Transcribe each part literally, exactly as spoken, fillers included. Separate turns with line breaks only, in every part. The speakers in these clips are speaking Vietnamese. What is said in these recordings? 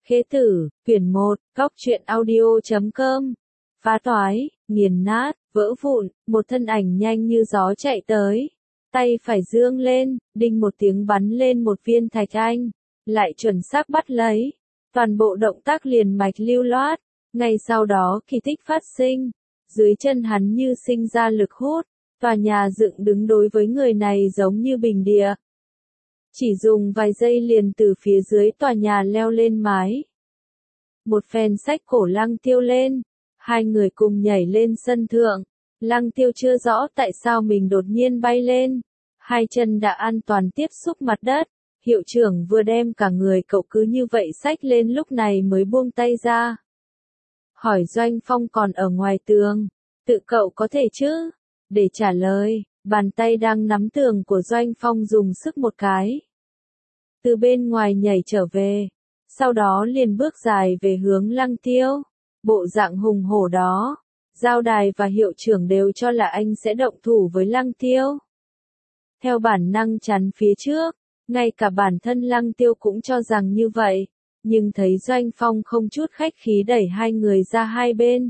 Khế tử, quyển một, góc truyện audio chấm com. Phá toái, nghiền nát, vỡ vụn, một thân ảnh nhanh như gió chạy tới. Tay phải dương lên, đinh một tiếng bắn lên một viên thạch anh, lại chuẩn xác bắt lấy. Toàn bộ động tác liền mạch lưu loát, ngay sau đó kỳ tích phát sinh. Dưới chân hắn như sinh ra lực hút, tòa nhà dựng đứng đối với người này giống như bình địa. Chỉ dùng vài giây liền từ phía dưới tòa nhà leo lên mái. Một phen xách cổ Lăng Tiêu lên, hai người cùng nhảy lên sân thượng. Lăng Tiêu chưa rõ tại sao mình đột nhiên bay lên, hai chân đã an toàn tiếp xúc mặt đất. Hiệu trưởng vừa đem cả người cậu cứ như vậy xách lên lúc này mới buông tay ra. Hỏi Doanh Phong còn ở ngoài tường, tự cậu có thể chứ? Để trả lời, bàn tay đang nắm tường của Doanh Phong dùng sức một cái. Từ bên ngoài nhảy trở về, sau đó liền bước dài về hướng Lăng Tiêu. Bộ dạng hùng hổ đó, Giao Đài và hiệu trưởng đều cho là anh sẽ động thủ với Lăng Tiêu. Theo bản năng chắn phía trước, ngay cả bản thân Lăng Tiêu cũng cho rằng như vậy, nhưng thấy Doanh Phong không chút khách khí đẩy hai người ra hai bên.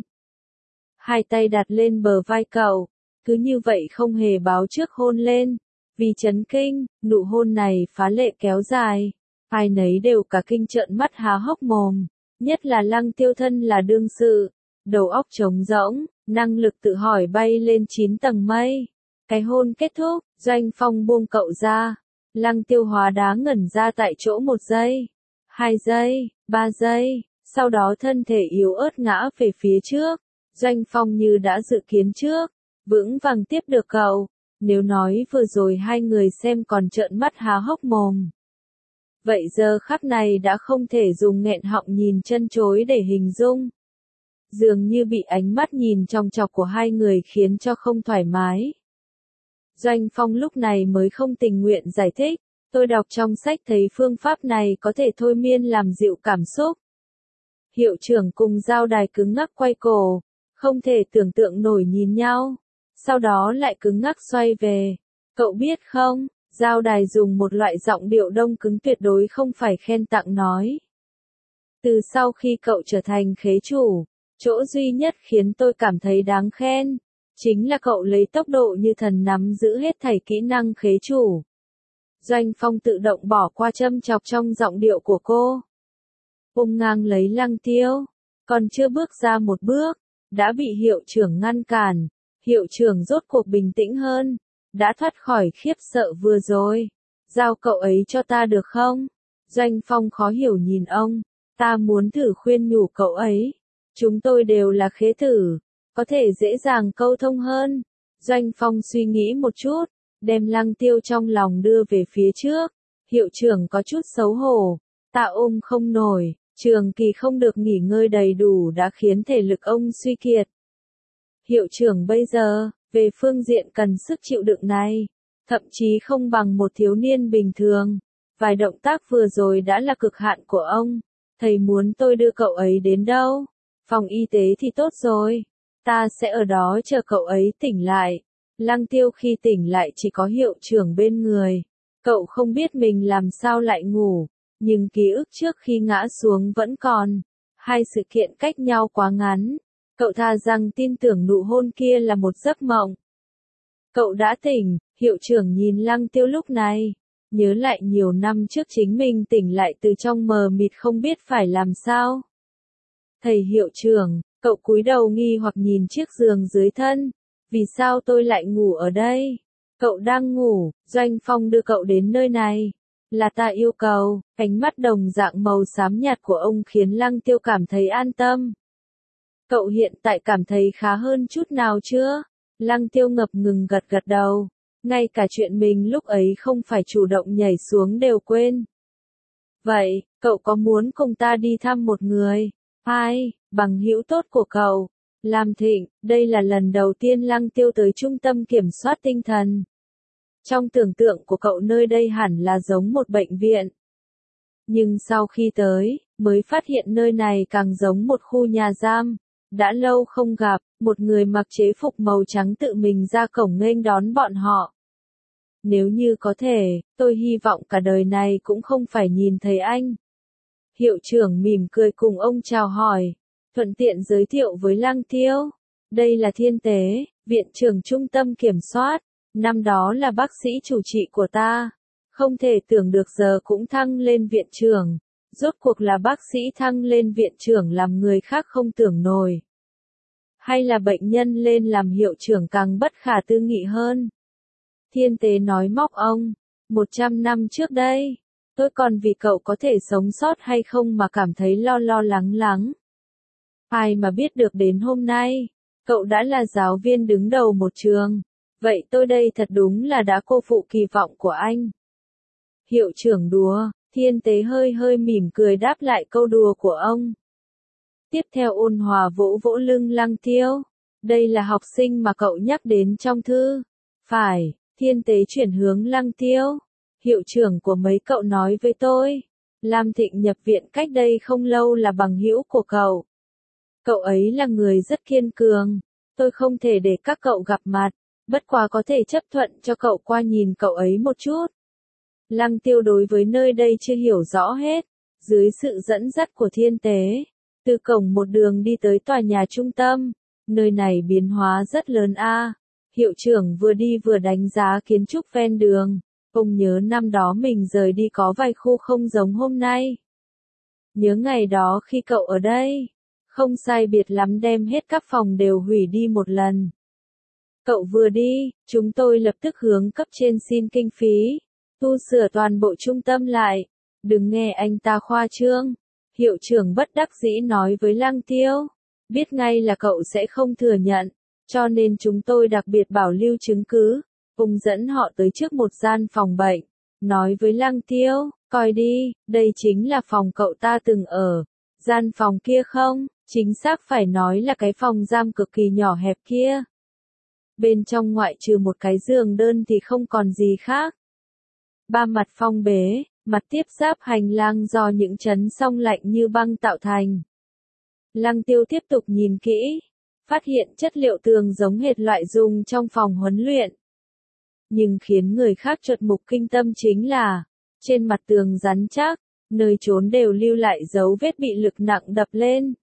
Hai tay đặt lên bờ vai cậu, cứ như vậy không hề báo trước hôn lên. Vì chấn kinh, nụ hôn này phá lệ kéo dài, ai nấy đều cả kinh trợn mắt há hốc mồm, nhất là Lăng Tiêu thân là đương sự, đầu óc trống rỗng, năng lực tự hỏi bay lên chín tầng mây. Cái hôn kết thúc, Doanh Phong buông cậu ra, Lăng Tiêu hóa đá ngẩn ra tại chỗ một giây, hai giây, ba giây, sau đó thân thể yếu ớt ngã về phía trước. Doanh Phong như đã dự kiến trước, vững vàng tiếp được cậu. Nếu nói vừa rồi hai người xem còn trợn mắt há hốc mồm, vậy giờ khắc này đã không thể dùng nghẹn họng nhìn chân chối để hình dung. Dường như bị ánh mắt nhìn chòng chọc của hai người khiến cho không thoải mái. Doanh Phong lúc này mới không tình nguyện giải thích, tôi đọc trong sách thấy phương pháp này có thể thôi miên làm dịu cảm xúc. Hiệu trưởng cùng Giao Đài cứng ngắc quay cổ, không thể tưởng tượng nổi nhìn nhau. Sau đó lại cứng ngắc xoay về. Cậu biết không, Giao Đài dùng một loại giọng điệu đông cứng tuyệt đối không phải khen tặng nói. Từ sau khi cậu trở thành khế chủ, chỗ duy nhất khiến tôi cảm thấy đáng khen, chính là cậu lấy tốc độ như thần nắm giữ hết thảy kỹ năng khế chủ. Doanh Phong tự động bỏ qua châm chọc trong giọng điệu của cô. Ung ngang lấy Lăng Tiêu, còn chưa bước ra một bước, đã bị hiệu trưởng ngăn cản. Hiệu trưởng rốt cuộc bình tĩnh hơn, đã thoát khỏi khiếp sợ vừa rồi. Giao cậu ấy cho ta được không? Doanh Phong khó hiểu nhìn ông, ta muốn thử khuyên nhủ cậu ấy. Chúng tôi đều là khế tử, có thể dễ dàng câu thông hơn. Doanh Phong suy nghĩ một chút, đem Lăng Tiêu trong lòng đưa về phía trước. Hiệu trưởng có chút xấu hổ, ta ôm không nổi, trường kỳ không được nghỉ ngơi đầy đủ đã khiến thể lực ông suy kiệt. Hiệu trưởng bây giờ, về phương diện cần sức chịu đựng này, thậm chí không bằng một thiếu niên bình thường. Vài động tác vừa rồi đã là cực hạn của ông. Thầy muốn tôi đưa cậu ấy đến đâu? Phòng y tế thì tốt rồi. Ta sẽ ở đó chờ cậu ấy tỉnh lại. Lăng Tiêu khi tỉnh lại chỉ có hiệu trưởng bên người. Cậu không biết mình làm sao lại ngủ, nhưng ký ức trước khi ngã xuống vẫn còn. Hai sự kiện cách nhau quá ngắn. Cậu thà rằng tin tưởng nụ hôn kia là một giấc mộng. Cậu đã tỉnh, hiệu trưởng nhìn Lăng Tiêu lúc này, nhớ lại nhiều năm trước chính mình tỉnh lại từ trong mờ mịt không biết phải làm sao. Thầy hiệu trưởng, cậu cúi đầu nghi hoặc nhìn chiếc giường dưới thân, vì sao tôi lại ngủ ở đây? Cậu đang ngủ, Doanh Phong đưa cậu đến nơi này, là ta yêu cầu. Ánh mắt đồng dạng màu xám nhạt của ông khiến Lăng Tiêu cảm thấy an tâm. Cậu hiện tại cảm thấy khá hơn chút nào chưa? Lăng Tiêu ngập ngừng gật gật đầu. Ngay cả chuyện mình lúc ấy không phải chủ động nhảy xuống đều quên. Vậy, cậu có muốn cùng ta đi thăm một người? Ai, bằng hữu tốt của cậu? Lam Thịnh, đây là lần đầu tiên Lăng Tiêu tới trung tâm kiểm soát tinh thần. Trong tưởng tượng của cậu nơi đây hẳn là giống một bệnh viện. Nhưng sau khi tới, mới phát hiện nơi này càng giống một khu nhà giam. Đã lâu không gặp, một người mặc chế phục màu trắng tự mình ra cổng nghênh đón bọn họ. Nếu như có thể, tôi hy vọng cả đời này cũng không phải nhìn thấy anh. Hiệu trưởng mỉm cười cùng ông chào hỏi, thuận tiện giới thiệu với Lăng Tiêu. Đây là Thiên Tế, viện trưởng trung tâm kiểm soát, năm đó là bác sĩ chủ trị của ta. Không thể tưởng được giờ cũng thăng lên viện trưởng, rốt cuộc là bác sĩ thăng lên viện trưởng làm người khác không tưởng nổi. Hay là bệnh nhân lên làm hiệu trưởng càng bất khả tư nghị hơn. Thiên Tế nói móc ông, một trăm năm trước đây, tôi còn vì cậu có thể sống sót hay không mà cảm thấy lo lo lắng lắng. Ai mà biết được đến hôm nay, cậu đã là giáo viên đứng đầu một trường, vậy tôi đây thật đúng là đã cô phụ kỳ vọng của anh. Hiệu trưởng đùa, Thiên Tế hơi hơi mỉm cười đáp lại câu đùa của ông. Tiếp theo ôn hòa vỗ vỗ lưng Lăng Tiêu, đây là học sinh mà cậu nhắc đến trong thư. Phải, Thiên Tế chuyển hướng Lăng Tiêu. Hiệu trưởng của mấy cậu nói với tôi, Lam Thịnh nhập viện cách đây không lâu là bằng hữu của cậu. Cậu ấy là người rất kiên cường, tôi không thể để các cậu gặp mặt, bất quá có thể chấp thuận cho cậu qua nhìn cậu ấy một chút. Lăng Tiêu đối với nơi đây chưa hiểu rõ hết, dưới sự dẫn dắt của Thiên Tế, từ cổng một đường đi tới tòa nhà trung tâm, nơi này biến hóa rất lớn a. Hiệu trưởng vừa đi vừa đánh giá kiến trúc ven đường, ông nhớ năm đó mình rời đi có vài khu không giống hôm nay. Nhớ ngày đó khi cậu ở đây, không sai biệt lắm đem hết các phòng đều hủy đi một lần. Cậu vừa đi, chúng tôi lập tức hướng cấp trên xin kinh phí, tu sửa toàn bộ trung tâm lại, đừng nghe anh ta khoa trương. Hiệu trưởng bất đắc dĩ nói với Lăng Tiêu, biết ngay là cậu sẽ không thừa nhận, cho nên chúng tôi đặc biệt bảo lưu chứng cứ. Ông dẫn họ tới trước một gian phòng bệnh, nói với Lăng Tiêu, coi đi, đây chính là phòng cậu ta từng ở. Gian phòng kia không, chính xác phải nói là cái phòng giam cực kỳ nhỏ hẹp kia. Bên trong ngoại trừ một cái giường đơn thì không còn gì khác. Ba mặt phong bế, mặt tiếp giáp hành lang do những chấn song lạnh như băng tạo thành. Lăng Tiêu tiếp tục nhìn kỹ, phát hiện chất liệu tường giống hệt loại dùng trong phòng huấn luyện. Nhưng khiến người khác chợt mục kinh tâm chính là, trên mặt tường rắn chắc, nơi trốn đều lưu lại dấu vết bị lực nặng đập lên.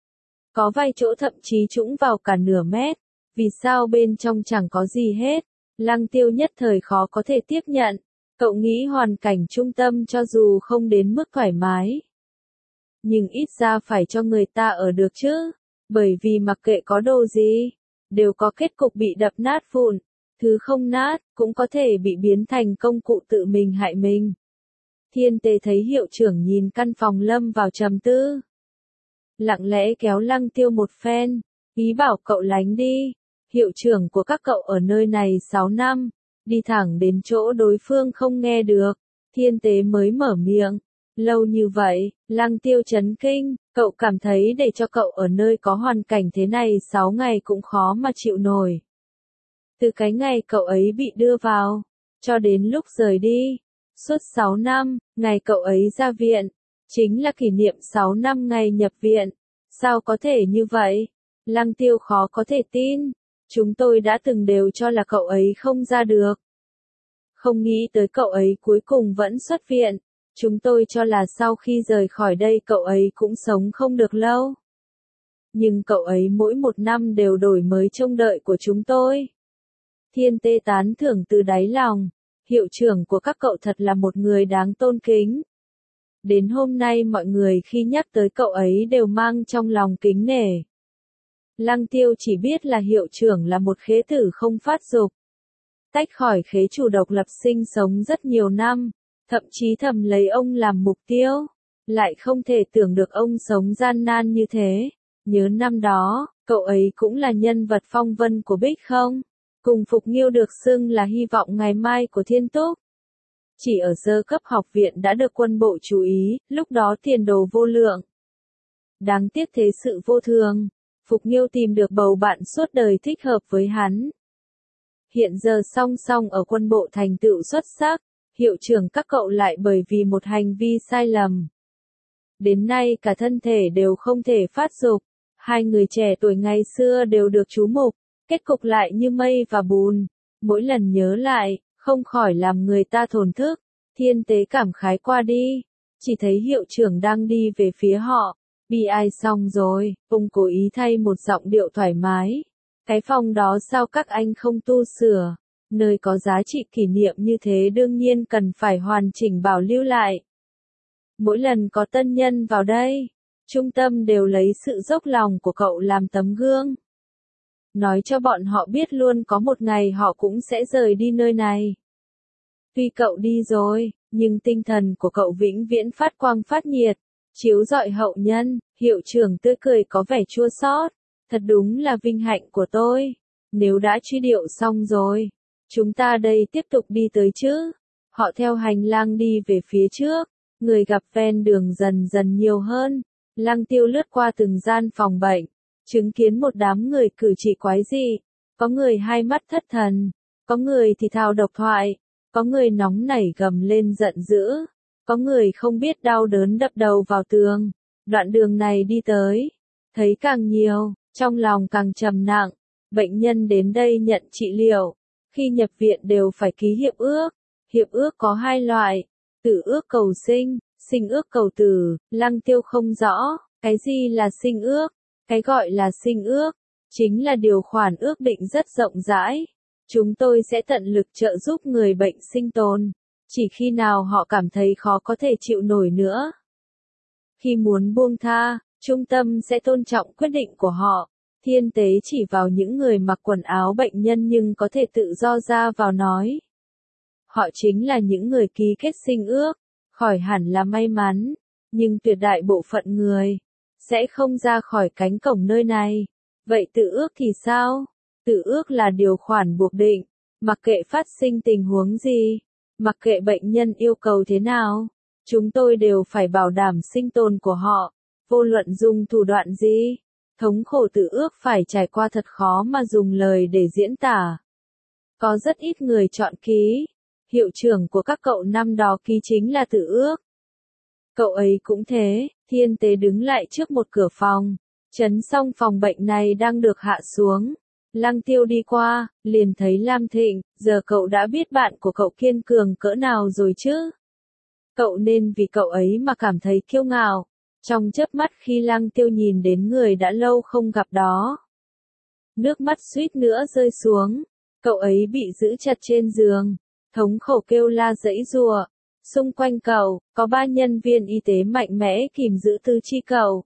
Có vài chỗ thậm chí trũng vào cả nửa mét, vì sao bên trong chẳng có gì hết. Lăng Tiêu nhất thời khó có thể tiếp nhận, cậu nghĩ hoàn cảnh trung tâm cho dù không đến mức thoải mái, nhưng ít ra phải cho người ta ở được chứ, bởi vì mặc kệ có đồ gì, đều có kết cục bị đập nát vụn. Thứ không nát, cũng có thể bị biến thành công cụ tự mình hại mình. Thiên Tế thấy hiệu trưởng nhìn căn phòng lâm vào trầm tư. Lặng lẽ kéo Lăng Tiêu một phen, ý bảo cậu lánh đi. Hiệu trưởng của các cậu ở nơi này sáu năm, đi thẳng đến chỗ đối phương không nghe được. Thiên Tế mới mở miệng. Lâu như vậy, Lăng Tiêu chấn kinh, cậu cảm thấy để cho cậu ở nơi có hoàn cảnh thế này sáu ngày cũng khó mà chịu nổi. Từ cái ngày cậu ấy bị đưa vào, cho đến lúc rời đi, suốt sáu năm, ngày cậu ấy ra viện, chính là kỷ niệm sáu năm ngày nhập viện. Sao có thể như vậy? Lăng Tiêu khó có thể tin, chúng tôi đã từng đều cho là cậu ấy không ra được. Không nghĩ tới cậu ấy cuối cùng vẫn xuất viện, chúng tôi cho là sau khi rời khỏi đây cậu ấy cũng sống không được lâu. Nhưng cậu ấy mỗi một năm đều đổi mới trông đợi của chúng tôi. Thiên Tế tán thưởng từ đáy lòng, hiệu trưởng của các cậu thật là một người đáng tôn kính. Đến hôm nay mọi người khi nhắc tới cậu ấy đều mang trong lòng kính nể. Lăng Tiêu chỉ biết là hiệu trưởng là một khế tử không phát dục. Tách khỏi khế chủ độc lập sinh sống rất nhiều năm, thậm chí thầm lấy ông làm mục tiêu. Lại không thể tưởng được ông sống gian nan như thế. Nhớ năm đó, cậu ấy cũng là nhân vật phong vân của Bích không? Cùng Phục Nghiêu được xưng là hy vọng ngày mai của Thiên Túc. Chỉ ở sơ cấp học viện đã được quân bộ chú ý, lúc đó tiền đồ vô lượng. Đáng tiếc thế sự vô thường, Phục Nghiêu tìm được bầu bạn suốt đời thích hợp với hắn. Hiện giờ song song ở quân bộ thành tựu xuất sắc, hiệu trưởng các cậu lại bởi vì một hành vi sai lầm. Đến nay cả thân thể đều không thể phát dục, hai người trẻ tuổi ngày xưa đều được chú mục. Kết cục lại như mây và bùn, mỗi lần nhớ lại, không khỏi làm người ta thổn thức. Thiên Tế cảm khái qua đi, chỉ thấy hiệu trưởng đang đi về phía họ. Bi ai xong rồi, ông cố ý thay một giọng điệu thoải mái. Cái phòng đó sao các anh không tu sửa? Nơi có giá trị kỷ niệm như thế đương nhiên cần phải hoàn chỉnh bảo lưu lại. Mỗi lần có tân nhân vào đây, trung tâm đều lấy sự dốc lòng của cậu làm tấm gương. Nói cho bọn họ biết luôn có một ngày họ cũng sẽ rời đi nơi này. Tuy cậu đi rồi, nhưng tinh thần của cậu vĩnh viễn phát quang phát nhiệt, chiếu rọi hậu nhân. Hiệu trưởng tươi cười có vẻ chua xót. Thật đúng là vinh hạnh của tôi. Nếu đã truy điệu xong rồi, chúng ta đây tiếp tục đi tới chứ. Họ theo hành lang đi về phía trước, người gặp ven đường dần dần nhiều hơn. Lăng Tiêu lướt qua từng gian phòng bệnh, chứng kiến một đám người cử chỉ quái dị. Có người hai mắt thất thần, có người thì thào độc thoại, có người nóng nảy gầm lên giận dữ, có người không biết đau đớn đập đầu vào tường. Đoạn đường này đi tới, thấy càng nhiều, trong lòng càng trầm nặng. Bệnh nhân đến đây nhận trị liệu, khi nhập viện đều phải ký hiệp ước. Hiệp ước có hai loại, tử ước cầu sinh, sinh ước cầu tử. Lăng Tiêu không rõ, cái gì là sinh ước? Cái gọi là sinh ước, chính là điều khoản ước định rất rộng rãi. Chúng tôi sẽ tận lực trợ giúp người bệnh sinh tồn, chỉ khi nào họ cảm thấy khó có thể chịu nổi nữa. Khi muốn buông tha, trung tâm sẽ tôn trọng quyết định của họ. Thiên tế chỉ vào những người mặc quần áo bệnh nhân nhưng có thể tự do ra vào nói. Họ chính là những người ký kết sinh ước, khỏi hẳn là may mắn, nhưng tuyệt đại bộ phận người sẽ không ra khỏi cánh cổng nơi này. Vậy tự ước thì sao? Tự ước là điều khoản buộc định, mặc kệ phát sinh tình huống gì, mặc kệ bệnh nhân yêu cầu thế nào, chúng tôi đều phải bảo đảm sinh tồn của họ, vô luận dùng thủ đoạn gì. Thống khổ tự ước phải trải qua thật khó mà dùng lời để diễn tả. Có rất ít người chọn ký. Hiệu trưởng của các cậu năm đó ký chính là tự ước. Cậu ấy cũng thế. Thiên tế đứng lại trước một cửa phòng. Chấn xong phòng bệnh này đang được hạ xuống. Lăng Tiêu đi qua, liền thấy Lam Thịnh. Giờ cậu đã biết bạn của cậu kiên cường cỡ nào rồi chứ? Cậu nên vì cậu ấy mà cảm thấy kiêu ngạo. Trong chớp mắt khi Lăng Tiêu nhìn đến người đã lâu không gặp đó, nước mắt suýt nữa rơi xuống. Cậu ấy bị giữ chặt trên giường, thống khổ kêu la giãy giụa. Xung quanh cậu, có ba nhân viên y tế mạnh mẽ kìm giữ tứ chi cậu.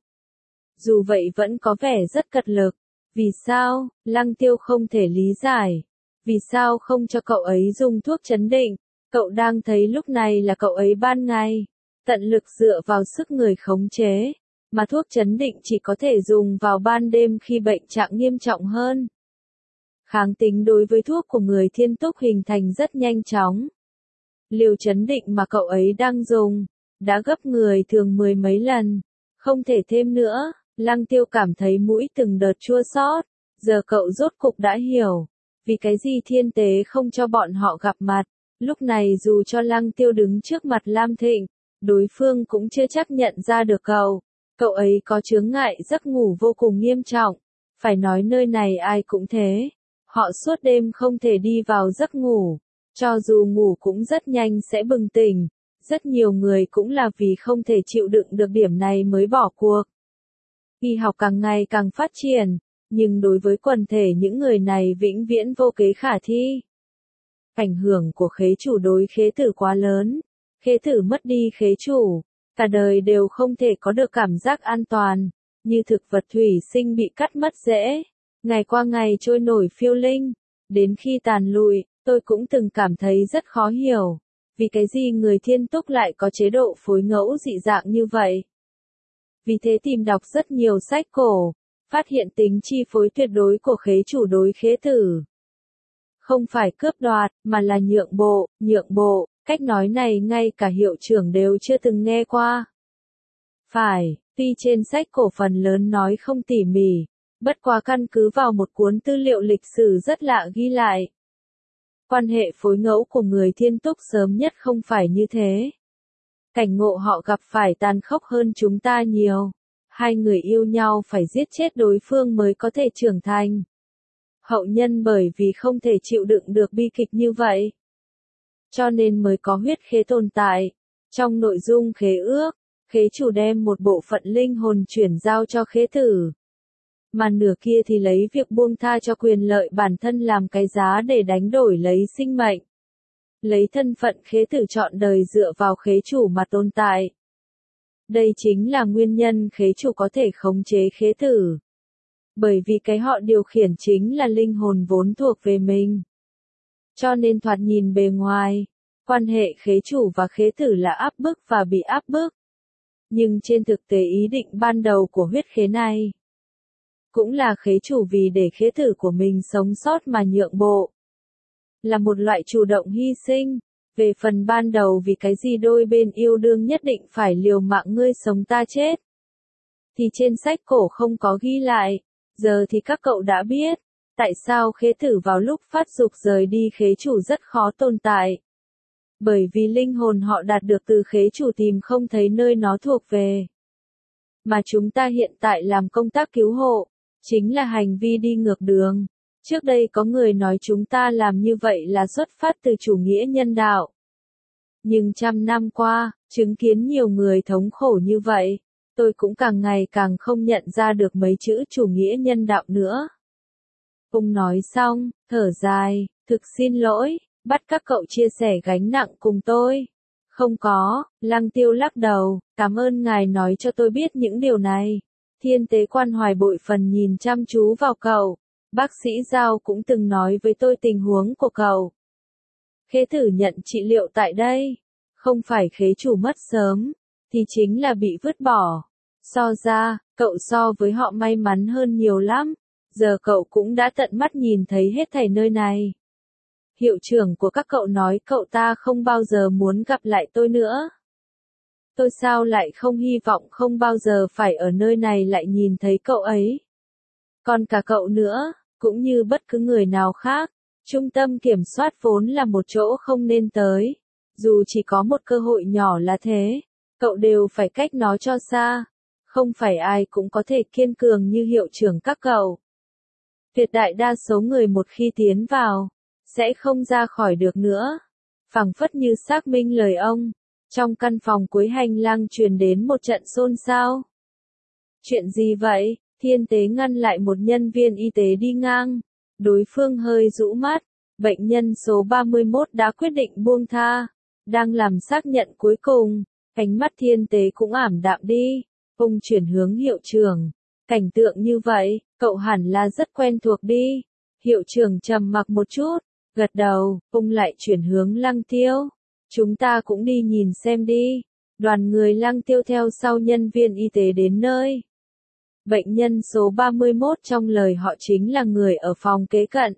Dù vậy vẫn có vẻ rất cật lực. Vì sao? Lăng Tiêu không thể lý giải. Vì sao không cho cậu ấy dùng thuốc trấn định? Cậu đang thấy lúc này là cậu ấy ban ngày tận lực dựa vào sức người khống chế, mà thuốc trấn định chỉ có thể dùng vào ban đêm khi bệnh trạng nghiêm trọng hơn. Kháng tính đối với thuốc của người Thiên Túc hình thành rất nhanh chóng. Liều trấn định mà cậu ấy đang dùng đã gấp người thường mười mấy lần, không thể thêm nữa. Lăng Tiêu cảm thấy mũi từng đợt chua xót. Giờ cậu rốt cục đã hiểu vì cái gì thiên tế không cho bọn họ gặp mặt. Lúc này dù cho Lăng Tiêu đứng trước mặt Lam Thịnh, đối phương cũng chưa chắc nhận ra được cậu. Cậu ấy có chướng ngại giấc ngủ vô cùng nghiêm trọng. Phải nói nơi này ai cũng thế. Họ suốt đêm không thể đi vào giấc ngủ. Cho dù ngủ cũng rất nhanh sẽ bừng tỉnh. Rất nhiều người cũng là vì không thể chịu đựng được điểm này mới bỏ cuộc. Y học càng ngày càng phát triển, nhưng đối với quần thể những người này vĩnh viễn vô kế khả thi. Ảnh hưởng của khế chủ đối khế tử quá lớn. Khế tử mất đi khế chủ, cả đời đều không thể có được cảm giác an toàn, như thực vật thủy sinh bị cắt mất rễ, ngày qua ngày trôi nổi phiêu linh, đến khi tàn lụi. Tôi cũng từng cảm thấy rất khó hiểu, vì cái gì người Thiên Túc lại có chế độ phối ngẫu dị dạng như vậy. Vì thế tìm đọc rất nhiều sách cổ, phát hiện tính chi phối tuyệt đối của khế chủ đối khế tử. Không phải cướp đoạt, mà là nhượng bộ, nhượng bộ. Cách nói này ngay cả hiệu trưởng đều chưa từng nghe qua. Phải, tuy trên sách cổ phần lớn nói không tỉ mỉ, bất quá căn cứ vào một cuốn tư liệu lịch sử rất lạ ghi lại. Quan hệ phối ngẫu của người Thiên Túc sớm nhất không phải như thế. Cảnh ngộ họ gặp phải tàn khốc hơn chúng ta nhiều. Hai người yêu nhau phải giết chết đối phương mới có thể trưởng thành. Hậu nhân bởi vì không thể chịu đựng được bi kịch như vậy, cho nên mới có huyết khế tồn tại. Trong nội dung khế ước, khế chủ đem một bộ phận linh hồn chuyển giao cho khế tử. Mà nửa kia thì lấy việc buông tha cho quyền lợi bản thân làm cái giá để đánh đổi lấy sinh mệnh. Lấy thân phận khế tử trọn đời dựa vào khế chủ mà tồn tại. Đây chính là nguyên nhân khế chủ có thể khống chế khế tử. Bởi vì cái họ điều khiển chính là linh hồn vốn thuộc về mình. Cho nên thoạt nhìn bề ngoài, quan hệ khế chủ và khế tử là áp bức và bị áp bức. Nhưng trên thực tế ý định ban đầu của huyết khế này, cũng là khế chủ vì để khế tử của mình sống sót mà nhượng bộ. Là một loại chủ động hy sinh. Về phần ban đầu vì cái gì đôi bên yêu đương nhất định phải liều mạng ngươi sống ta chết. Thì trên sách cổ không có ghi lại. Giờ thì các cậu đã biết. Tại sao khế tử vào lúc phát dục rời đi khế chủ rất khó tồn tại. Bởi vì linh hồn họ đạt được từ khế chủ tìm không thấy nơi nó thuộc về. Mà chúng ta hiện tại làm công tác cứu hộ, chính là hành vi đi ngược đường. Trước đây có người nói chúng ta làm như vậy là xuất phát từ chủ nghĩa nhân đạo. Nhưng trăm năm qua, chứng kiến nhiều người thống khổ như vậy, tôi cũng càng ngày càng không nhận ra được mấy chữ chủ nghĩa nhân đạo nữa. Ông nói xong, thở dài, thực xin lỗi, bắt các cậu chia sẻ gánh nặng cùng tôi. Không có, Lăng Tiêu lắc đầu, cảm ơn ngài nói cho tôi biết những điều này. Thiên tế quan hoài bội phần nhìn chăm chú vào cậu. Bác sĩ Giao cũng từng nói với tôi tình huống của cậu. Khế tử nhận trị liệu tại đây, không phải khế chủ mất sớm, thì chính là bị vứt bỏ. So ra, cậu so với họ may mắn hơn nhiều lắm, giờ cậu cũng đã tận mắt nhìn thấy hết thảy nơi này. Hiệu trưởng của các cậu nói cậu ta không bao giờ muốn gặp lại tôi nữa. Tôi sao lại không hy vọng không bao giờ phải ở nơi này lại nhìn thấy cậu ấy. Còn cả cậu nữa, cũng như bất cứ người nào khác, trung tâm kiểm soát vốn là một chỗ không nên tới. Dù chỉ có một cơ hội nhỏ là thế, cậu đều phải cách nó cho xa. Không phải ai cũng có thể kiên cường như hiệu trưởng các cậu. Tuyệt đại đa số người một khi tiến vào, sẽ không ra khỏi được nữa. Phảng phất như xác minh lời ông, trong căn phòng cuối hành lang truyền đến một trận xôn xao. Chuyện gì vậy? Thiên tế ngăn lại một nhân viên y tế đi ngang. Đối phương hơi rũ mắt. Bệnh nhân số ba mươi mốt đã quyết định buông tha. Đang làm xác nhận cuối cùng. Ánh mắt thiên tế cũng ảm đạm đi. Ông chuyển hướng hiệu trưởng. Cảnh tượng như vậy, cậu hẳn là rất quen thuộc đi. Hiệu trưởng trầm mặc một chút. Gật đầu, ông lại chuyển hướng Lăng Tiêu. Chúng ta cũng đi nhìn xem đi. Đoàn người Lăng Tiêu theo sau nhân viên y tế đến nơi. Bệnh nhân số ba mươi mốt trong lời họ chính là người ở phòng kế cận.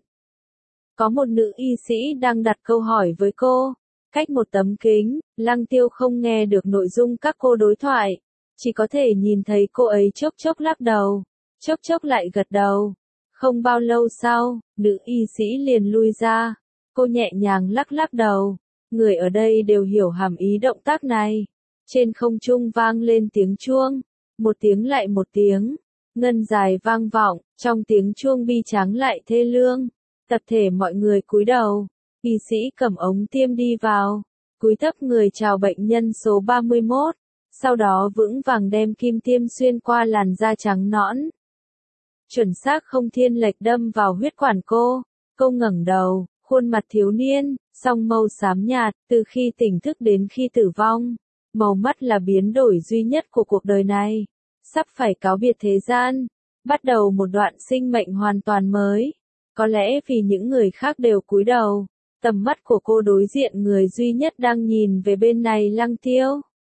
Có một nữ y sĩ đang đặt câu hỏi với cô. Cách một tấm kính, Lăng Tiêu không nghe được nội dung các cô đối thoại. Chỉ có thể nhìn thấy cô ấy chốc chốc lắc đầu. Chốc chốc lại gật đầu. Không bao lâu sau, nữ y sĩ liền lui ra. Cô nhẹ nhàng lắc lắc đầu. Người ở đây đều hiểu hàm ý động tác này. Trên không trung vang lên tiếng chuông. Một tiếng lại một tiếng. Ngân dài vang vọng, trong tiếng chuông bi tráng lại thê lương. Tập thể mọi người cúi đầu. Y sĩ cầm ống tiêm đi vào. Cúi thấp người chào bệnh nhân số ba mươi mốt. Sau đó vững vàng đem kim tiêm xuyên qua làn da trắng nõn. Chuẩn xác không thiên lệch đâm vào huyết quản cô. Cô ngẩng đầu, khuôn mặt thiếu niên, song màu xám nhạt, từ khi tỉnh thức đến khi tử vong. Màu mắt là biến đổi duy nhất của cuộc đời này. Sắp phải cáo biệt thế gian. Bắt đầu một đoạn sinh mệnh hoàn toàn mới. Có lẽ vì những người khác đều cúi đầu. Tầm mắt của cô đối diện người duy nhất đang nhìn về bên này Lăng Tiêu.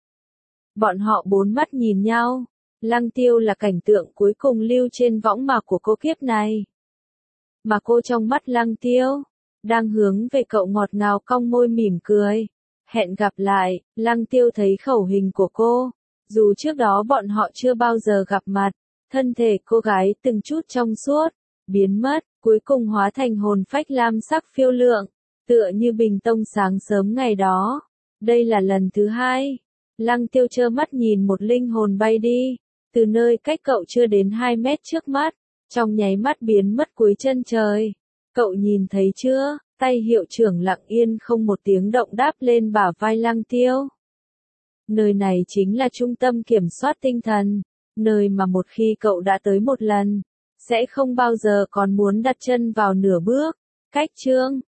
Bọn họ bốn mắt nhìn nhau. Lăng Tiêu là cảnh tượng cuối cùng lưu trên võng mạc của cô kiếp này. Mà cô trong mắt Lăng Tiêu, đang hướng về cậu ngọt ngào cong môi mỉm cười. Hẹn gặp lại, Lăng Tiêu thấy khẩu hình của cô. Dù trước đó bọn họ chưa bao giờ gặp mặt, thân thể cô gái từng chút trong suốt, biến mất, cuối cùng hóa thành hồn phách lam sắc phiêu lượng, tựa như bình tông sáng sớm ngày đó. Đây là lần thứ hai. Lăng Tiêu trơ mắt nhìn một linh hồn bay đi, từ nơi cách cậu chưa đến hai mét trước mắt, trong nháy mắt biến mất cuối chân trời. Cậu nhìn thấy chưa? Tay hiệu trưởng lặng yên không một tiếng động đáp lên bả vai Lăng Tiêu. Nơi này chính là trung tâm kiểm soát tinh thần, nơi mà một khi cậu đã tới một lần, sẽ không bao giờ còn muốn đặt chân vào nửa bước. Cách chương